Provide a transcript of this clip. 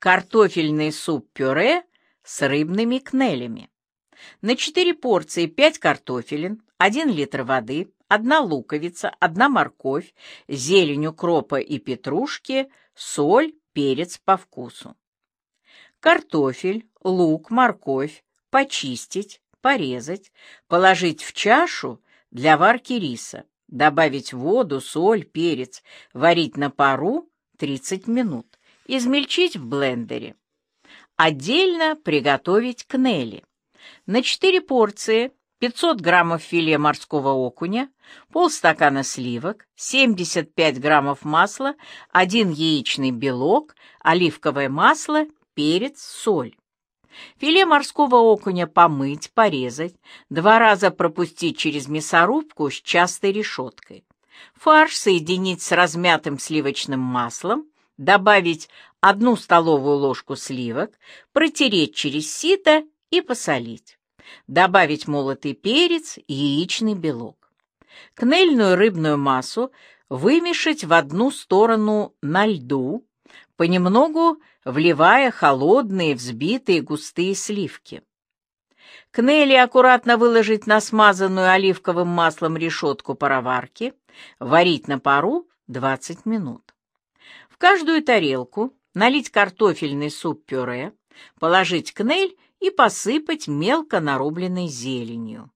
Картофельный суп-пюре с рыбными кнелями. На 4 порции 5 картофелин, 1 литр воды, 1 луковица, 1 морковь, зелень укропа и петрушки, соль, перец по вкусу. Картофель, лук, морковь почистить, порезать, положить в чашу для варки риса, добавить воду, соль, перец, варить на пару 30 минут, измельчить в блендере. Отдельно приготовить кнели. На 4 порции 500 граммов филе морского окуня, полстакана сливок, 75 граммов масла, 1 яичный белок, оливковое масло, перец, соль. Филе морского окуня помыть, порезать, 2 раза пропустить через мясорубку с частой решеткой. Фарш соединить с размятым сливочным маслом, добавить 1 столовую ложку сливок, протереть через сито и посолить. Добавить молотый перец и яичный белок. Кнельную рыбную массу вымешать в одну сторону на льду, понемногу вливая холодные, взбитые густые сливки. Кнели аккуратно выложить на смазанную оливковым маслом решетку пароварки, варить на пару 20 минут. В каждую тарелку налить картофельный суп-пюре, положить кнель и посыпать мелко нарубленной зеленью.